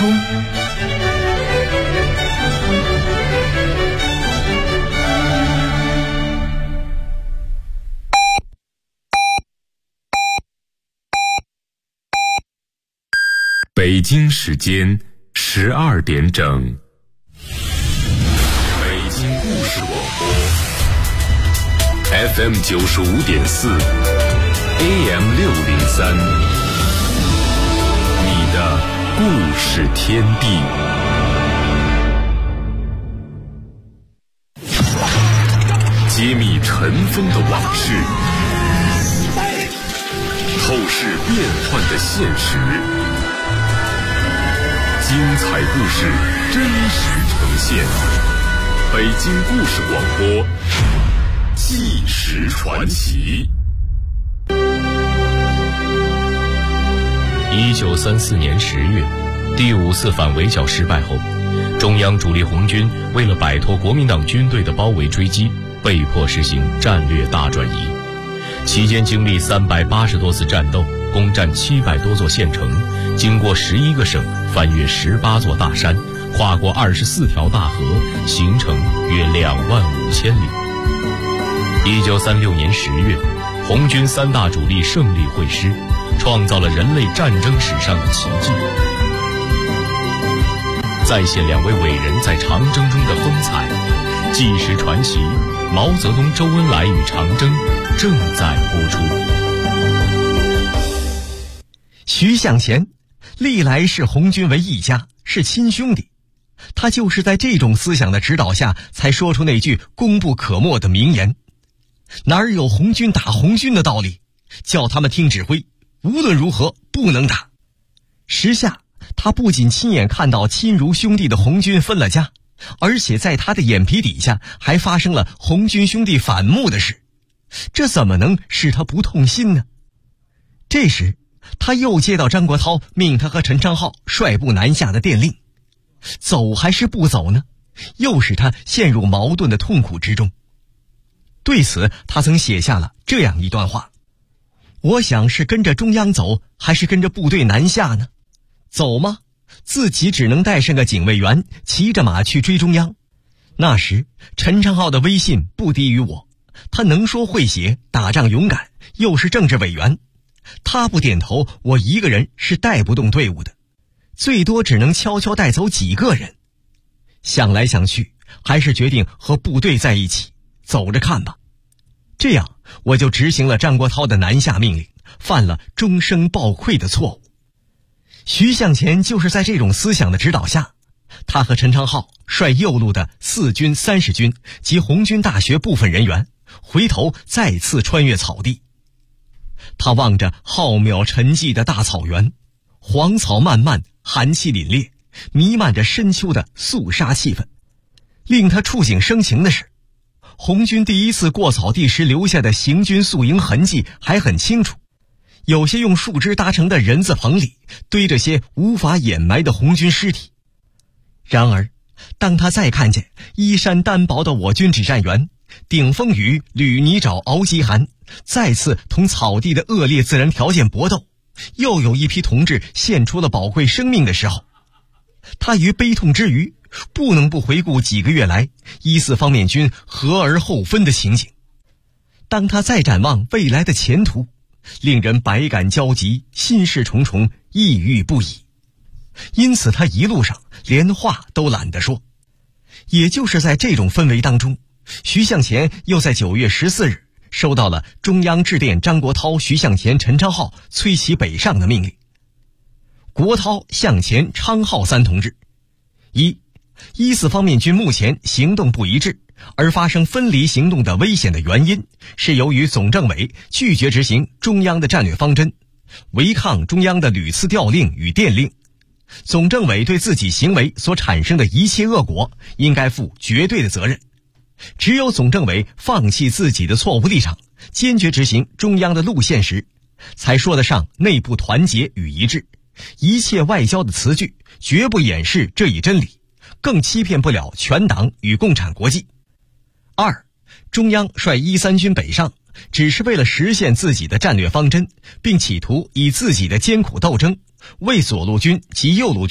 通。 北京时间12点整，北京故事广播 FM 95.4 AM 603，你的故事天地。揭秘尘封的往事，透视变幻的现实，精彩故事真实呈现。北京故事广播，纪实传奇。 1934年10月，第5次反围剿失败后，中央主力红军为了摆脱国民党军队的包围追击，被迫实行战略大转移。期间经历380多次战斗，攻占700多座县城，经过11个省，翻越18座大山，跨过24条大河，行程约25000里。1936年10月，红军3大主力胜利会师，创造了人类战争史上的奇迹，再现2位伟人在长征中的风采。纪实传奇，毛泽东、周恩来与长征正在播出。 徐向前历来视红军为一家，是亲兄弟。他就是在这种思想的指导下，才说出那句功不可没的名言：哪儿有红军打红军的道理？叫他们听指挥，无论如何不能打。时下他不仅亲眼看到亲如兄弟的红军分了家，而且在他的眼皮底下还发生了红军兄弟反目的事，这怎么能使他不痛心呢？这时他又接到张国焘命他和陈昌浩率部南下的电令，走还是不走呢？又使他陷入矛盾的痛苦之中。对此他曾写下了这样一段话：我想是跟着中央走，还是跟着部队南下呢？走吗？自己只能带上个警卫员，骑着马去追中央。那时陈昌浩的威信不低于我，他能说会写，打仗勇敢，又是政治委员。他不点头，我一个人是带不动队伍的，最多只能悄悄带走几个人。想来想去，还是决定和部队在一起，走着看吧。这样我就执行了张国焘的南下命令，犯了终生抱愧的错误。徐向前就是在这种思想的指导下，他和陈昌浩率右路的4军、30军及红军大学部分人员，回头再次穿越草地。他望着浩渺沉寂的大草原，黄草漫漫，寒气凛冽，弥漫着深秋的肃杀气氛。令他触景生情的是，红军第一次过草地时留下的行军宿营痕迹还很清楚，有些用树枝搭成的人字棚里堆着些无法掩埋的红军尸体。然而当他再看见衣衫单薄的我军指战员顶风雨履泥沼熬饥寒，再次同草地的恶劣自然条件搏斗，又有一批同志献出了宝贵生命的时候，他于悲痛之余不能不回顾几个月来14方面军合而后分的情景。当他再展望未来的前途，令人百感交集，心事重重，抑郁不已。因此他一路上连话都懒得说。也就是在这种氛围当中，徐向前又在9月14日收到了中央致电张国焘、徐向前、陈昌浩催其北上的命令。国焘、向前、昌浩3同志：一，14方面军目前行动不一致，而发生分离行动的危险的原因，是由于总政委拒绝执行中央的战略方针，违抗中央的屡次调令与电令。总政委对自己行为所产生的一切恶果，应该负绝对的责任。只有总政委放弃自己的错误立场，坚决执行中央的路线时，才说得上内部团结与一致。一切外交的词句绝不掩饰这一真理，更欺骗不了全党与共产国际。二，中央率13军北上，只是为了实现自己的战略方针，并企图以自己的艰苦斗争，为左路军及右路军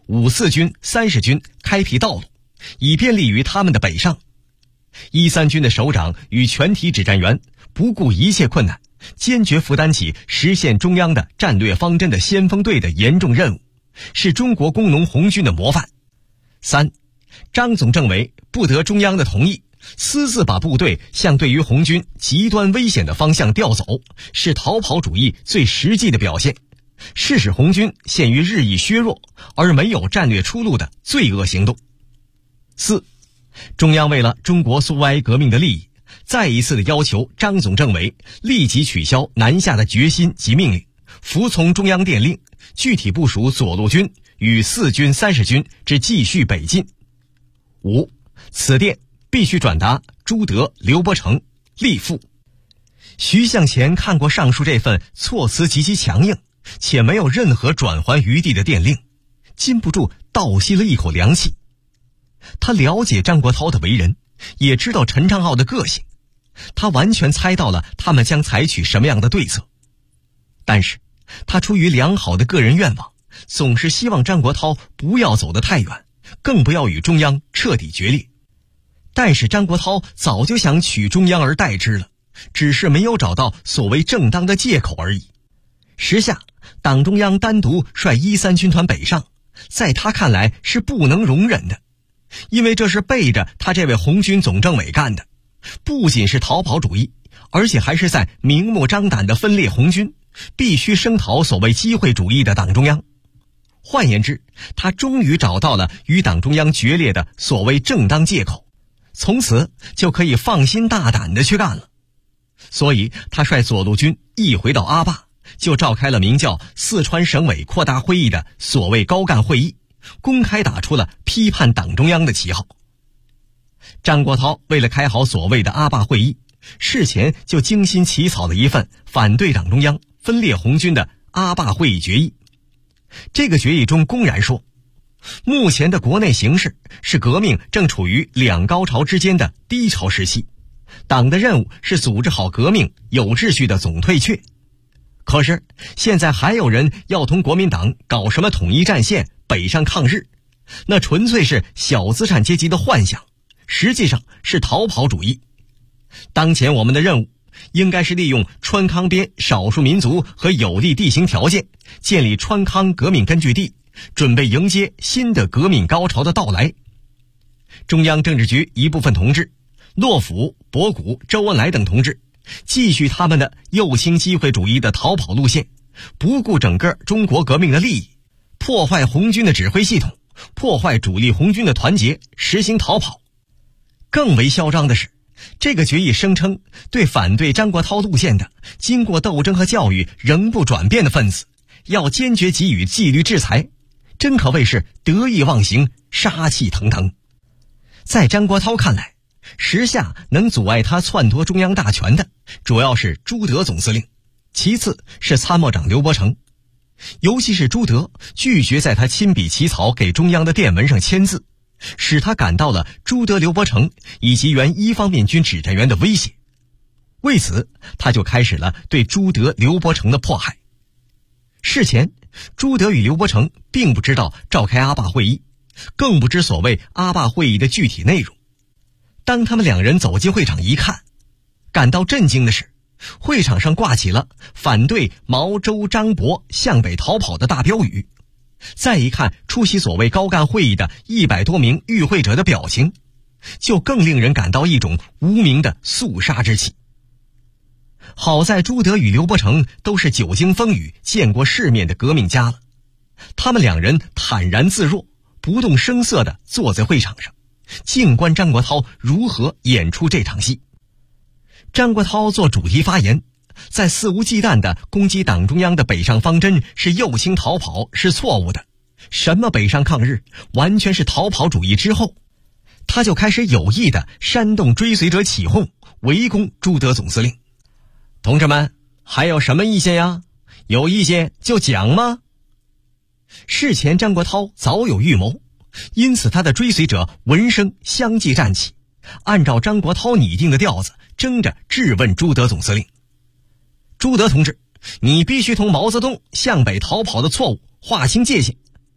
5四军、30军开辟道路，以便利于他们的北上。13军的首长与全体指战员不顾一切困难，坚决负担起实现中央的战略方针的先锋队的严重任务，是中国工农红军的模范。3. 张总政委不得中央的同意，私自把部队向对于红军极端危险的方向调走，是逃跑主义最实际的表现，是使红军陷于日益削弱而没有战略出路的罪恶行动。4. 中央为了中国苏维埃革命的利益，再一次的要求张总政委立即取消南下的决心及命令，服从中央电令，具体部署左路军与4军、30军之继续北进。5. 此电必须转达朱德、刘伯承、立复。徐向前看过上述这份措辞极其强硬且没有任何转圜余地的电令，禁不住倒吸了一口凉气。他了解张国焘的为人，也知道陈昌浩的个性，他完全猜到了他们将采取什么样的对策。但是他出于良好的个人愿望，总是希望张国焘不要走得太远，更不要与中央彻底决裂。但是张国焘早就想取中央而代之了，只是没有找到所谓正当的借口而已。时下党中央单独率13军团北上，在他看来是不能容忍的，因为这是背着他这位红军总政委干的，不仅是逃跑主义，而且还是在明目张胆地分裂红军，必须声讨所谓机会主义的党中央。换言之，他终于找到了与党中央决裂的所谓正当借口，从此就可以放心大胆地去干了。所以他率左路军一回到阿坝，就召开了名叫四川省委扩大会议的所谓高干会议，公开打出了批判党中央的旗号。张国焘为了开好所谓的阿坝会议，事前就精心起草了一份反对党中央分裂红军的阿坝会议决议。这个决议中公然说，目前的国内形势是革命正处于两高潮之间的低潮时期，党的任务是组织好革命有秩序的总退却。可是现在还有人要同国民党搞什么统一战线北上抗日，那纯粹是小资产阶级的幻想，实际上是逃跑主义。当前我们的任务应该是利用川康边少数民族和有利地形条件，建立川康革命根据地，准备迎接新的革命高潮的到来。中央政治局一部分同志，骆甫、博古、周恩来等同志，继续他们的右倾机会主义的逃跑路线，不顾整个中国革命的利益，破坏红军的指挥系统，破坏主力红军的团结，实行逃跑。更为嚣张的是，这个决议声称对反对张国焘路线的经过斗争和教育仍不转变的分子，要坚决给予纪律制裁，真可谓是得意忘形，杀气腾腾。在张国焘看来，时下能阻碍他篡夺中央大权的主要是朱德总司令，其次是参谋长刘伯承。尤其是朱德拒绝在他亲笔起草给中央的电文上签字，使他感到了朱德、刘伯承以及原一方面军指战员的威胁。为此，他就开始了对朱德、刘伯承的迫害。事前，朱德与刘伯承并不知道召开阿坝会议，更不知所谓阿坝会议的具体内容。当他们两人走进会场一看，感到震惊的是，会场上挂起了反对毛、周、张伯向北逃跑的大标语。再一看出席所谓高干会议的100多名与会者的表情，就更令人感到一种无名的肃杀之气。好在朱德与刘伯承都是久经风雨、见过世面的革命家了，他们两人坦然自若，不动声色地坐在会场上，静观张国焘如何演出这场戏。张国焘做主题发言，在肆无忌惮地攻击党中央的北上方针是右倾逃跑是错误的，什么北上抗日完全是逃跑主义之后，他就开始有意地煽动追随者起哄，围攻朱德总司令。同志们，还有什么意见呀？有意见就讲吗？事前张国焘早有预谋，因此他的追随者闻声相继站起，按照张国焘拟定的调子，争着质问朱德总司令。朱德同志，你必须同毛泽东向北逃跑的错误划清界限。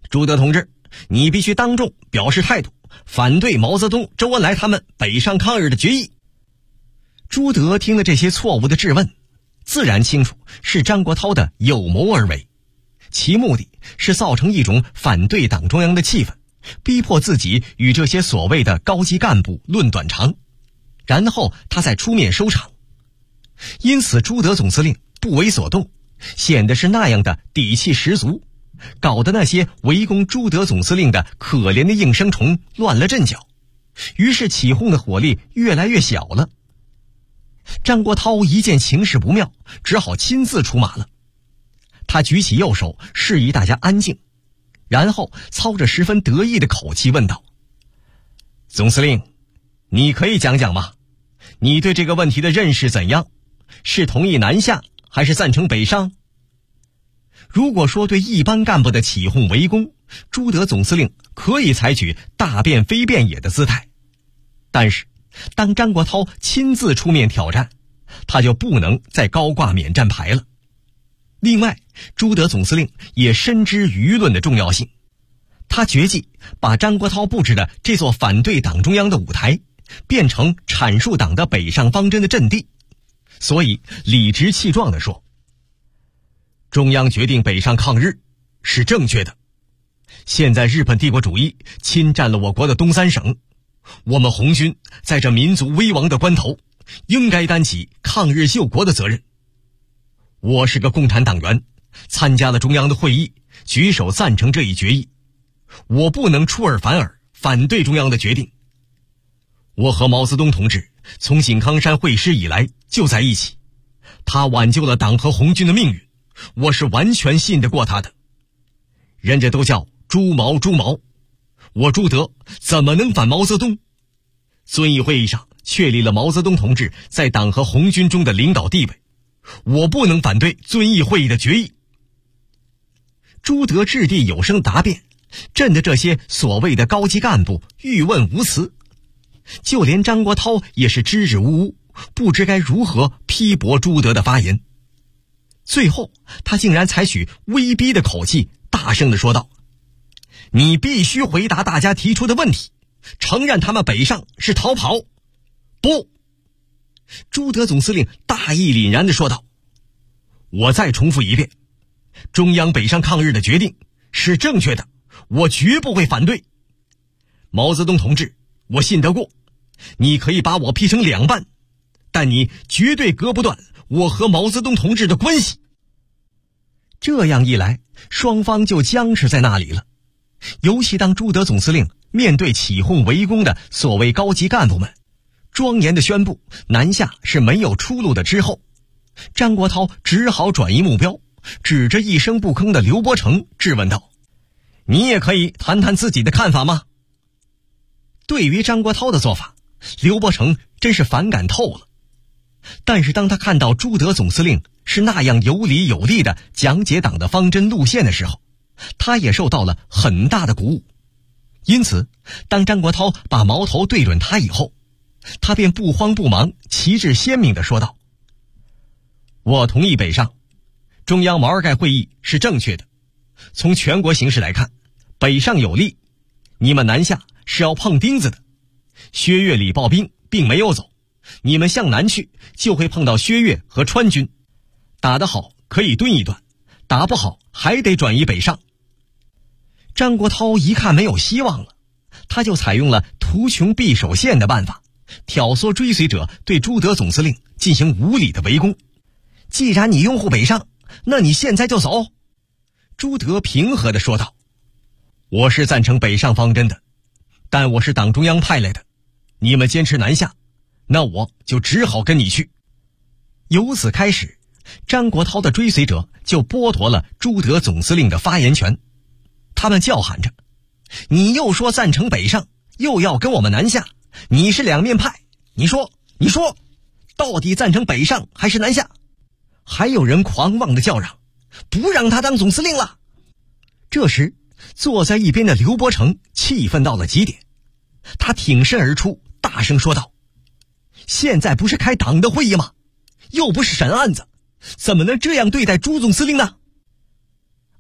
朱德同志，你必须当众表示态度，反对毛泽东、周恩来他们北上抗日的决议。朱德听了这些错误的质问，自然清楚是张国焘的有谋而为，其目的是造成一种反对党中央的气氛，逼迫自己与这些所谓的高级干部论短长，然后他再出面收场。因此朱德总司令不为所动，显得是那样的底气十足，搞得那些围攻朱德总司令的可怜的应声虫乱了阵脚，于是起哄的火力越来越小了。张国焘一见情势不妙，只好亲自出马了。他举起右手示意大家安静，然后操着十分得意的口气问道：总司令，你可以讲讲吗？你对这个问题的认识怎样？是同意南下还是赞成北上？如果说对一般干部的起哄围攻，朱德总司令可以采取大变非变也的姿态，但是当张国焘亲自出面挑战，他就不能再高挂免战牌了。另外，朱德总司令也深知舆论的重要性，他决计把张国焘布置的这座反对党中央的舞台变成阐述党的北上方针的阵地，所以理直气壮地说：中央决定北上抗日是正确的，现在日本帝国主义侵占了我国的东三省，我们红军在这民族危亡的关头应该担起抗日救国的责任。我是个共产党员，参加了中央的会议，举手赞成这一决议，我不能出尔反尔反对中央的决定。我和毛泽东同志从井冈山会师以来就在一起，他挽救了党和红军的命运，我是完全信得过他的。人家都叫朱毛朱毛，我朱德怎么能反毛泽东？遵义会议上确立了毛泽东同志在党和红军中的领导地位，我不能反对遵义会议的决议。朱德掷地有声答辩，震得这些所谓的高级干部欲问无辞，就连张国焘也是支支吾吾，不知该如何批驳朱德的发言。最后他竟然采取威逼的口气，大声地说道：你必须回答大家提出的问题，承认他们北上是逃跑。不！朱德总司令大义凛然地说道：我再重复一遍，中央北上抗日的决定是正确的，我绝不会反对。毛泽东同志，我信得过，你可以把我劈成两半，但你绝对割不断我和毛泽东同志的关系。这样一来，双方就僵持在那里了。尤其当朱德总司令面对起哄围攻的所谓高级干部们，庄严地宣布南下是没有出路的之后，张国焘只好转移目标，指着一声不吭的刘伯承质问道：你也可以谈谈自己的看法吗？对于张国焘的做法，刘伯承真是反感透了。但是当他看到朱德总司令是那样有理有力地讲解党的方针路线的时候，他也受到了很大的鼓舞。因此当张国焘把矛头对准他以后，他便不慌不忙，旗帜鲜明地说道：我同意北上，中央毛尔盖会议是正确的，从全国形势来看，北上有利，你们南下是要碰钉子的。薛岳礼炮兵并没有走，你们向南去就会碰到薛岳和川军，打得好可以蹲一蹲，打不好还得转移北上。张国焘一看没有希望了，他就采用了图穷匕首现的办法，挑唆追随者对朱德总司令进行无理的围攻。既然你拥护北上，那你现在就走。朱德平和地说道：我是赞成北上方针的，但我是党中央派来的，你们坚持南下，那我就只好跟你去。由此开始，张国焘的追随者就剥夺了朱德总司令的发言权。他们叫喊着：你又说赞成北上，又要跟我们南下，你是两面派，你说到底赞成北上还是南下？还有人狂妄地叫嚷：不让他当总司令了。这时坐在一边的刘伯承气愤到了极点，他挺身而出，大声说道：现在不是开党的会议吗？又不是审案子，怎么能这样对待朱总司令呢？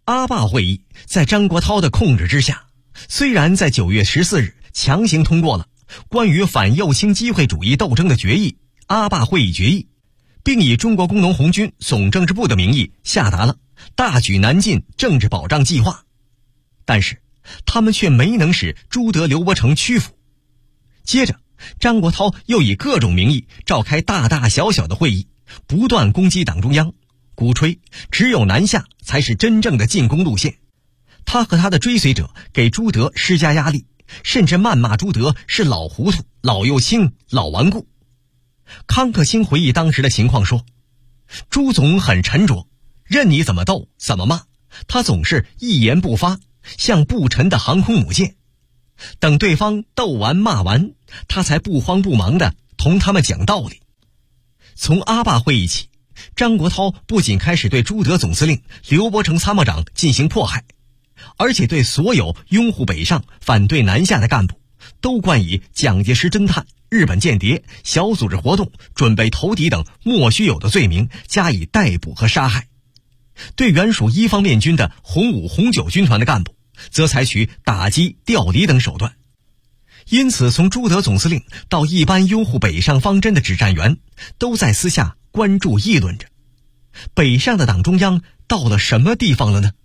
阿坝会议在张国焘的控制之下，虽然在9月14日强行通过了关于反右倾机会主义斗争的决议——阿坝会议决议，并以中国工农红军总政治部的名义下达了大举南进政治保障计划，但是他们却没能使朱德、刘伯承屈服。接着张国焘又以各种名义召开大大小小的会议，不断攻击党中央，鼓吹只有南下才是真正的进攻路线。他和他的追随者给朱德施加压力，甚至谩骂朱德是老糊涂、老右倾、老顽固。康克兴回忆当时的情况说，朱总很沉着，任你怎么斗怎么骂，他总是一言不发，像不沉的航空母舰。等对方斗完骂完，他才不慌不忙地同他们讲道理。从阿坝会议起，张国焘不仅开始对朱德总司令、刘伯承参谋长进行迫害，而且对所有拥护北上、反对南下的干部都冠以蒋介石侦探、日本间谍、小组织活动、准备投敌等莫须有的罪名加以逮捕和杀害。对原属一方面军的红五、红九军团的干部，则采取打击、调离等手段。因此，从朱德总司令到一般拥护北上方针的指战员，都在私下关注议论着，北上的党中央到了什么地方了呢？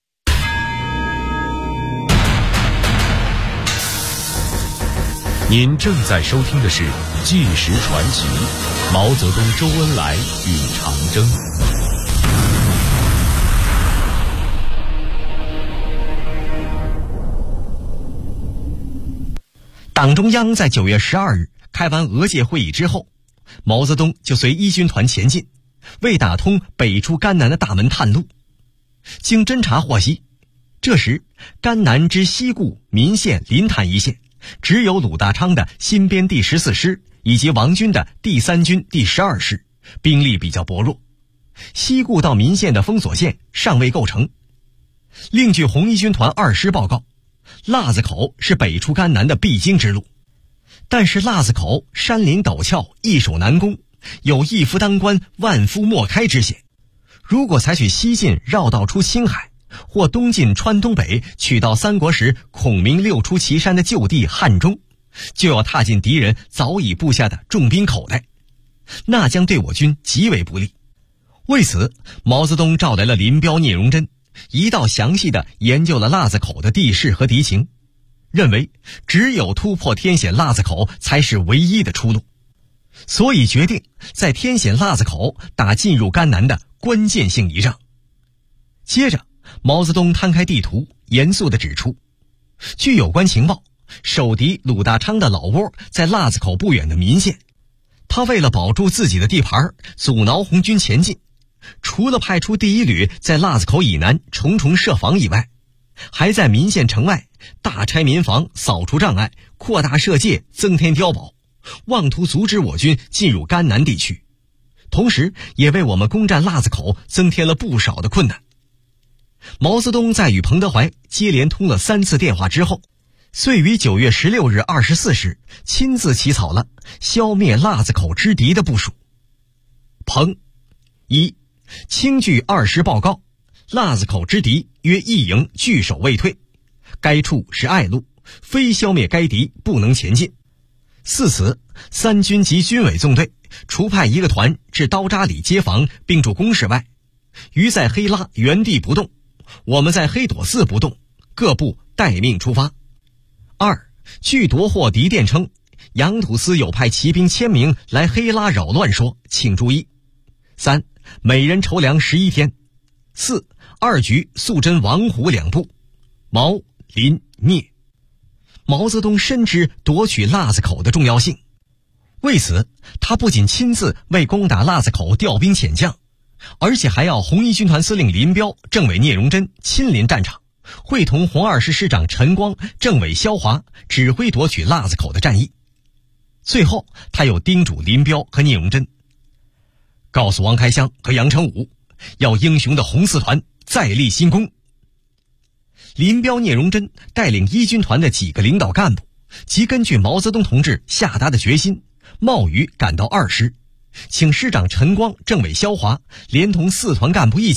您正在收听的是《纪实传奇》，毛泽东、周恩来与长征。 党中央在9月12日开完俄界会议之后，毛泽东就随一军团前进，为打通北出甘南的大门探路。经侦查获悉，这时甘南之西固、岷县、临潭一线只有鲁大昌的新编第14师以及王军的第3军第12师，兵力比较薄弱。西固到岷县的封锁线尚未构成。另据红一军团2师报告，腊子口是北出甘南的必经之路，但是腊子口山林陡峭，易守难攻，有一夫当关，万夫莫开之险。如果采取西进绕道出青海，或东进川东北，取到三国时孔明六出祁山的旧地汉中，就要踏进敌人早已布下的重兵口袋，那将对我军极为不利。为此，毛泽东召来了林彪、聂荣臻，一道详细地研究了腊子口的地势和敌情，认为只有突破天险腊子口才是唯一的出路，所以决定在天险腊子口打进入甘南的关键性一仗。接着，毛泽东摊开地图，严肃地指出，据有关情报，守敌鲁大昌的老窝在腊子口不远的岷县，他为了保住自己的地盘，阻挠红军前进，除了派出第1旅在腊子口以南重重设防以外，还在岷县城外大拆民房，扫除障碍，扩大射界，增添碉堡，妄图阻止我军进入甘南地区，同时也为我们攻占腊子口增添了不少的困难。毛泽东在与彭德怀接连通了3次电话之后，遂于9月16日24时亲自起草了消灭腊子口之敌的部署。彭一，清据2师报告，腊子口之敌约1营据守未退，该处是隘路，非消灭该敌不能前进。四此3军及军委纵队除派1个团至刀扎里接防并驻工事外，余在黑拉原地不动，我们在黑垛寺不动，各部待命出发。二，据夺获敌电称，杨土司有派骑兵1000名来黑拉扰乱说，请注意。三，每人筹粮11天。四，二局肃侦王虎2部，毛、林、聂。毛泽东深知夺取腊子口的重要性，为此他不仅亲自为攻打腊子口调兵遣将，而且还要红一军团司令林彪、政委聂荣臻亲临战场，会同红2师师长陈光、政委萧华指挥夺取腊子口的战役。最后他又叮嘱林彪和聂荣臻，告诉王开湘和杨成武，要英雄的红四团再立新功。林彪、聂荣臻带领一军团的几个领导干部，即根据毛泽东同志下达的决心，冒雨赶到2师，请师长陈光、政委萧华连同4团干部一起，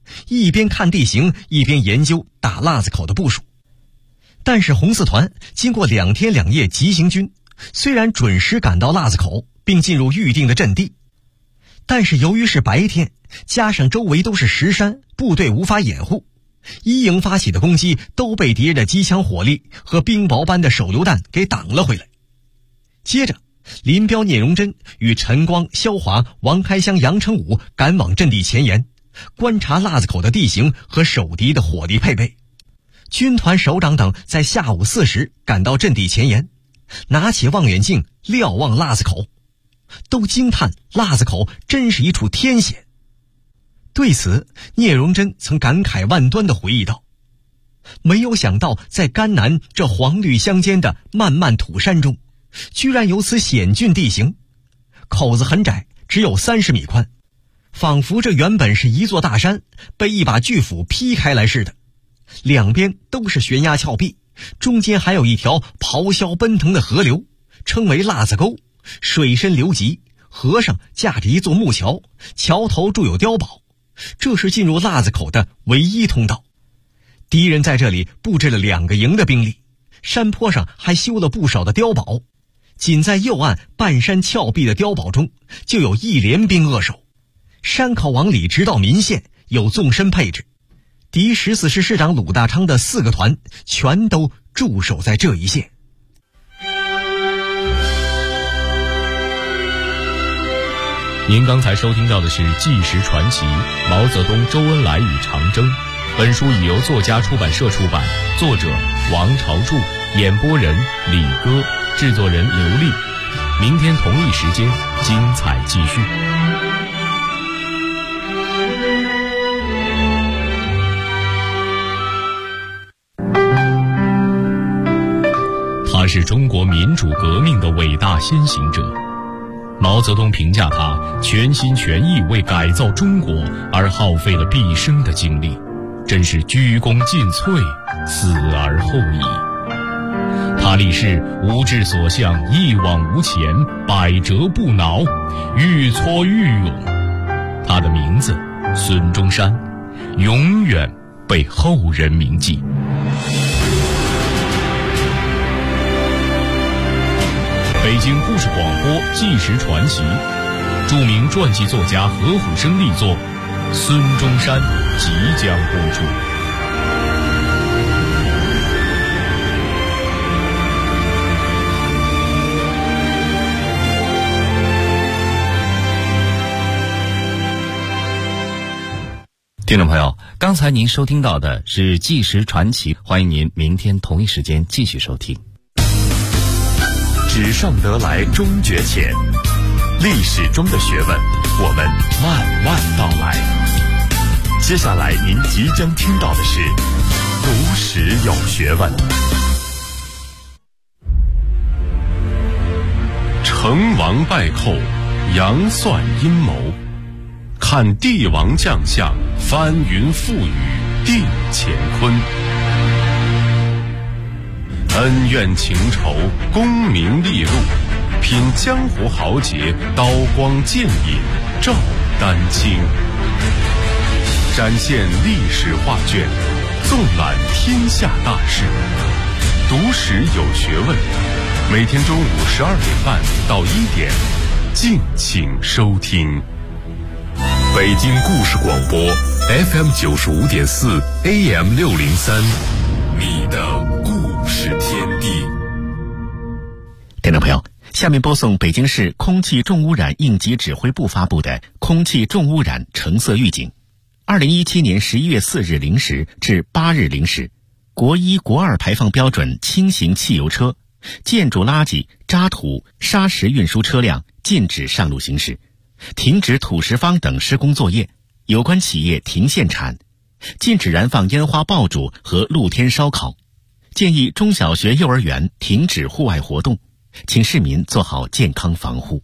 一边看地形，一边研究打腊子口的部署。但是红四团经过2天2夜急行军，虽然准时赶到腊子口并进入预定的阵地，但是由于是白天，加上周围都是石山，部队无法掩护，一营发起的攻击都被敌人的机枪火力和冰雹般的手榴弹给挡了回来。接着林彪、聂荣臻与陈光、萧华、王开湘、杨成武赶往阵地前沿，观察腊子口的地形和守敌的火力配备。军团首长等在下午4时赶到阵地前沿，拿起望远镜瞭望腊子口，都惊叹腊子口真是一处天险。对此，聂荣臻曾感慨万端地回忆道：没有想到在甘南这黄绿相间的漫漫土山中，居然有此险峻地形，口子很窄，只有30米宽，仿佛这原本是一座大山被一把巨斧劈开来似的，两边都是悬崖峭壁，中间还有一条咆哮奔腾的河流，称为腊子沟，水深流急，河上架着一座木桥，桥头筑有碉堡，这是进入腊子口的唯一通道。敌人在这里布置了2个营的兵力，山坡上还修了不少的碉堡，仅在右岸半山峭壁的碉堡中就有1连兵扼守，山口往里直到民县有纵深配置，敌14师师长鲁大昌的4个团全都驻守在这一线。 您刚才收听到的是《纪实传奇：毛泽东、周恩来与长征》。本书已由作家出版社出版，作者王朝柱，演播人李歌，制作人刘丽。明天同一时间，精彩继续。他是中国民主革命的伟大先行者。毛泽东评价他全心全意为改造中国而耗费了毕生的精力，真是鞠躬尽瘁，死而后已。他立誓无志所向，一往无前，百折不挠，愈挫愈勇。他的名字孙中山永远被后人铭记。北京故事广播纪实传奇，著名传记作家何虎生力作《孙中山》即将播出。 听众朋友，刚才您收听到的是纪实传奇，欢迎您明天同一时间继续收听。 纸上得来终觉浅，历史中的学问，我们慢慢道来。接下来您即将听到的是读史有学问。成王败寇，杨算阴谋，看帝王将相，翻云覆雨，定乾坤。恩怨情仇，功名利禄，品江湖豪杰，刀光剑影，照丹青。展现历史画卷，纵览天下大事。读史有学问，每天中午12点半到1点，敬请收听。北京故事广播 FM 95.4 AM 603，你的故事天地。 听众朋友，下面播送北京市空气重污染应急指挥部发布的空气重污染橙色预警。2017年11月4日0时至8日0时，国1、国2排放标准轻型汽油车、建筑垃圾、渣土、砂石运输车辆禁止上路行驶，停止土石方等施工作业，有关企业停限产，禁止燃放烟花爆竹和露天烧烤，建议中小学、幼儿园停止户外活动，请市民做好健康防护。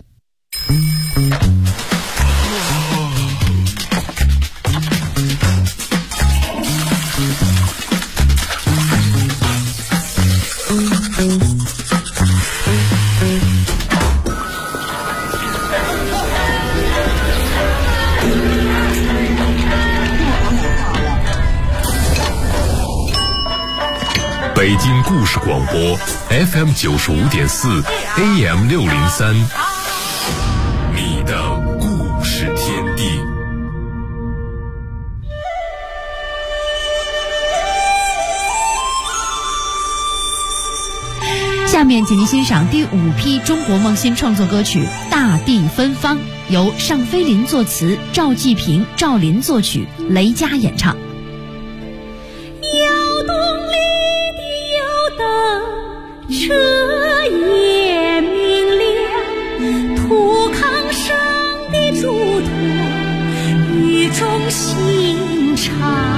故事广播 FM 95.4 AM 603，你的故事天地。 下面请您欣赏第5批中国梦新创作歌曲《大地芬芳》，由尚飞林作词，赵季平、赵林作曲，雷佳演唱。 窑洞里的油灯，彻夜明亮，土炕上的烛托，语重心长。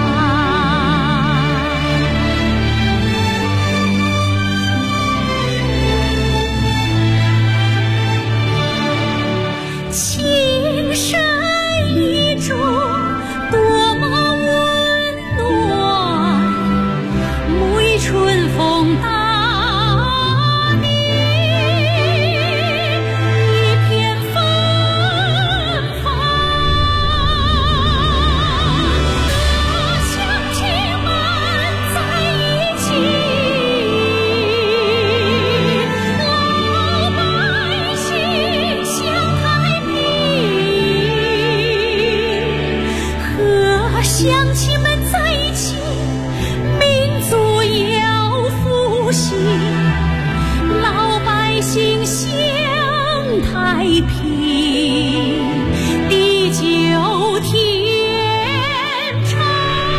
乡亲们在一起，民族要复兴，老百姓享太平，地久天长。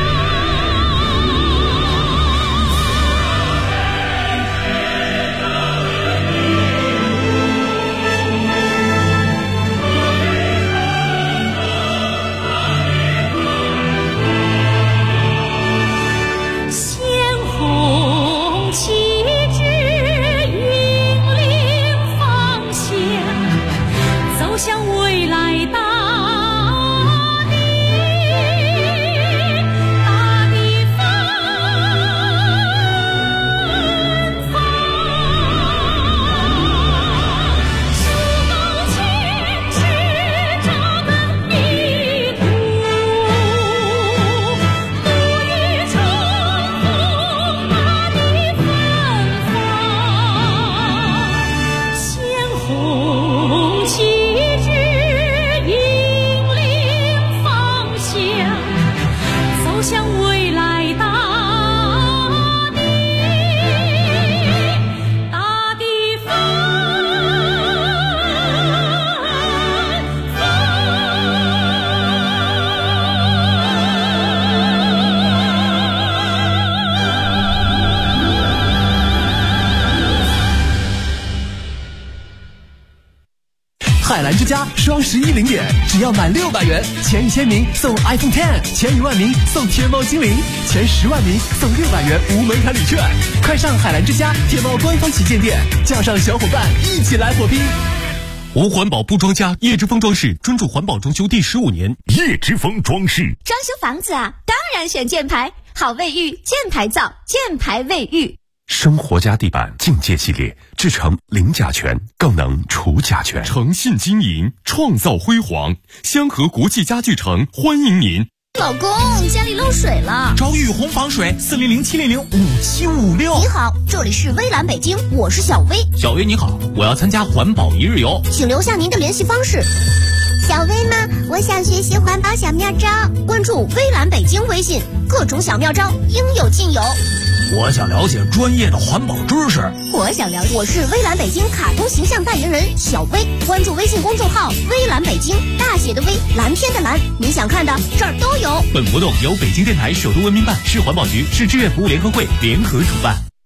海澜之家双11零点，只要满600元，前1000名送 iPhone X， 前1万名送天猫精灵，前10万名送600元无门槛礼券。快上海澜之家天猫官方旗舰店，叫上小伙伴一起来火拼。 无环保不装家，叶之峰装饰专注环保装修第15年。 叶之峰装饰装修房子啊，当然选箭牌，好卫浴，箭牌造，箭牌卫浴。 生活家地板境界系列，制成零甲醛，更能除甲醛。 诚信经营，创造辉煌。香河国际家具城欢迎您。 老公，家里漏水了， 找雨虹防水400-700-5756。 你好，这里是微蓝北京，我是小薇。 小薇你好，我要参加环保一日游， 请留下您的联系方式。 小薇吗？我想学习环保小妙招， 关注微蓝北京微信，各种小妙招应有尽有。 我想了解专业的环保知识。 我是微蓝北京卡通形象代言人小薇，关注微信公众号微蓝北京，大写的微，蓝天的蓝，你想看的这儿都有。 本活动由北京电台首都文明办、市环保局、市志愿服务联合会联合主办。